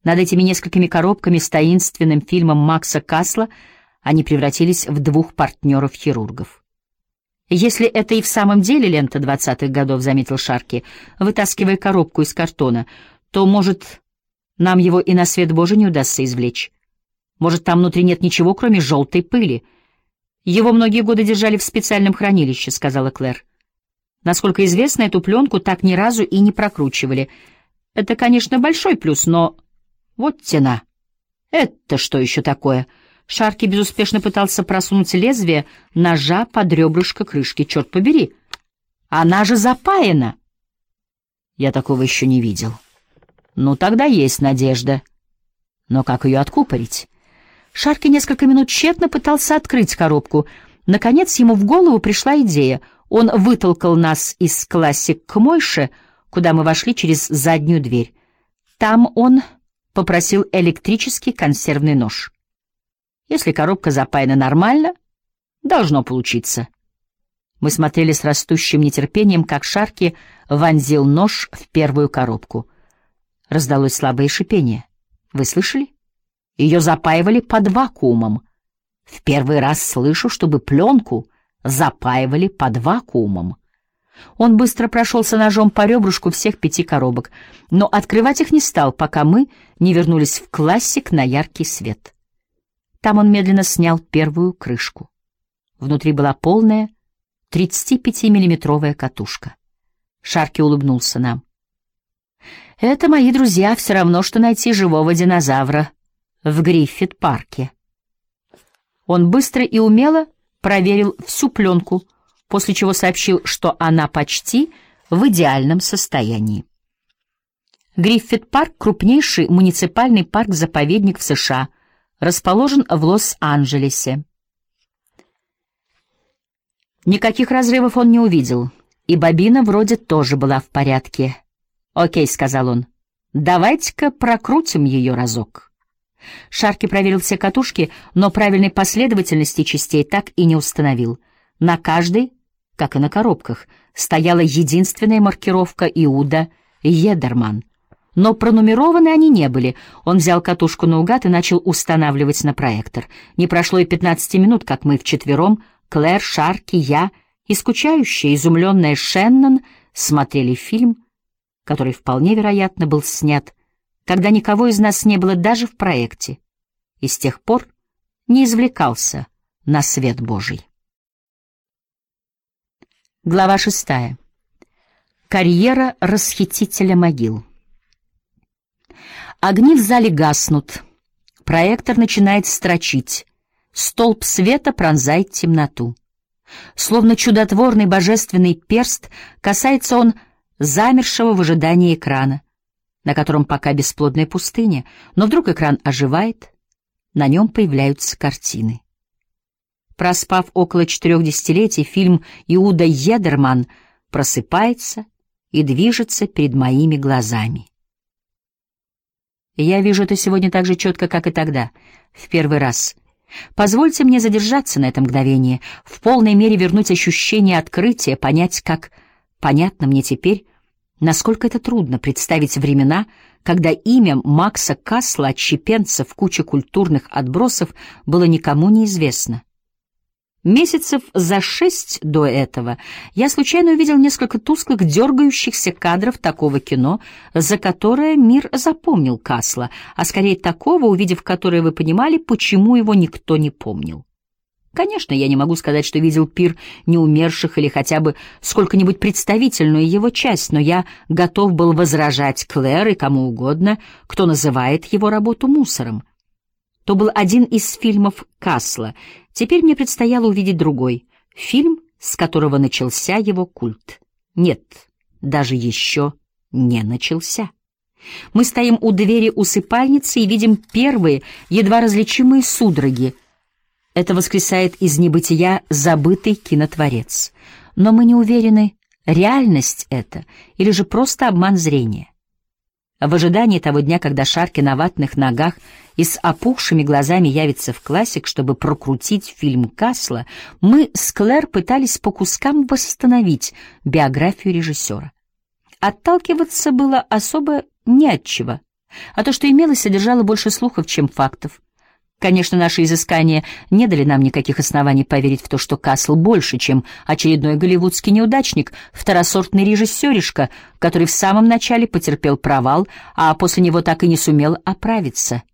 Над этими несколькими коробками с таинственным фильмом Макса Касла они превратились в двух партнеров-хирургов. «Если это и в самом деле лента 20-х годов», — заметил Шарки, вытаскивая коробку из картона, «то, может, нам его и на свет Божий не удастся извлечь. Может, там внутри нет ничего, кроме желтой пыли. Его многие годы держали в специальном хранилище», — сказала Клэр. «Насколько известно, эту пленку так ни разу и не прокручивали. Это, конечно, большой плюс, но... Вот тена. Это что еще такое?» Шарки безуспешно пытался просунуть лезвие ножа под ребрышко крышки. «Черт побери! Она же запаяна!» «Я такого еще не видел». «Ну, тогда есть надежда. Но как ее откупорить?» Шарки несколько минут тщетно пытался открыть коробку. Наконец ему в голову пришла идея. Он вытолкал нас из классик к Мойше, куда мы вошли через заднюю дверь. Там он попросил электрический консервный нож. Если коробка запаяна нормально, должно получиться. Мы смотрели с растущим нетерпением, как Шарки вонзил нож в первую коробку. Раздалось слабое шипение. Вы слышали? Ее запаивали под вакуумом. В первый раз слышу, чтобы пленку запаивали под вакуумом. Он быстро прошелся ножом по ребрышку всех 5 коробок, но открывать их не стал, пока мы не вернулись в классик на яркий свет. Там он медленно снял первую крышку. Внутри была полная 35-миллиметровая катушка. Шарки улыбнулся нам. «Это, мои друзья, все равно, что найти живого динозавра в Гриффит-парке». Он быстро и умело проверил всю пленку, после чего сообщил, что она почти в идеальном состоянии. Гриффит-парк — крупнейший муниципальный парк-заповедник в США, расположен в Лос-Анджелесе. Никаких разрывов он не увидел, и бобина вроде тоже была в порядке. «Окей», — сказал он, — «давайте-ка прокрутим ее разок». Шарки проверил все катушки, но правильной последовательности частей так и не установил. На каждой, как и на коробках, стояла единственная маркировка Иуда Едерман. Но пронумерованы они не были. Он взял катушку наугад и начал устанавливать на проектор. Не прошло и 15 минут, как мы вчетвером, Клэр, Шарки, я и скучающая, изумленная Шеннон, смотрели фильм, который вполне вероятно был снят, когда никого из нас не было даже в проекте, и с тех пор не извлекался на свет Божий. Глава 6. Карьера расхитителя могил. Огни в зале гаснут, проектор начинает строчить, столб света пронзает темноту. Словно чудотворный божественный перст касается он замершего в ожидании экрана, на котором пока бесплодная пустыня, но вдруг экран оживает, на нем появляются картины. Проспав около 4 десятилетий, фильм Иуда Едерман просыпается и движется перед моими глазами. Я вижу это сегодня так же четко, как и тогда, в первый раз. Позвольте мне задержаться на это мгновение, в полной мере вернуть ощущение открытия, понять, как понятно мне теперь, насколько это трудно представить времена, когда имя Макса Касла, отщепенца в куче культурных отбросов, было никому неизвестно. Месяцев за 6 до этого я случайно увидел несколько тусклых, дергающихся кадров такого кино, за которое мир запомнил Касла, а скорее такого, увидев которое, вы понимали, почему его никто не помнил. Конечно, я не могу сказать, что видел пир неумерших или хотя бы сколько-нибудь представительную его часть, но я готов был возражать Клэр и кому угодно, кто называет его работу мусором. То был один из фильмов Касла. Теперь мне предстояло увидеть другой. Фильм, с которого начался его культ. Нет, даже еще не начался. Мы стоим у двери усыпальницы и видим первые, едва различимые судороги. Это воскресает из небытия забытый кинотворец. Но мы не уверены, реальность это или же просто обман зрения. В ожидании того дня, когда Шарки на ватных ногах и с опухшими глазами явится в классик, чтобы прокрутить фильм Касла, мы с Клэр пытались по кускам восстановить биографию режиссера. Отталкиваться было особо не от чего. А то, что имелось, содержало больше слухов, чем фактов. Конечно, наши изыскания не дали нам никаких оснований поверить в то, что Касл больше, чем очередной голливудский неудачник, второсортный режиссеришка, который в самом начале потерпел провал, а после него так и не сумел оправиться.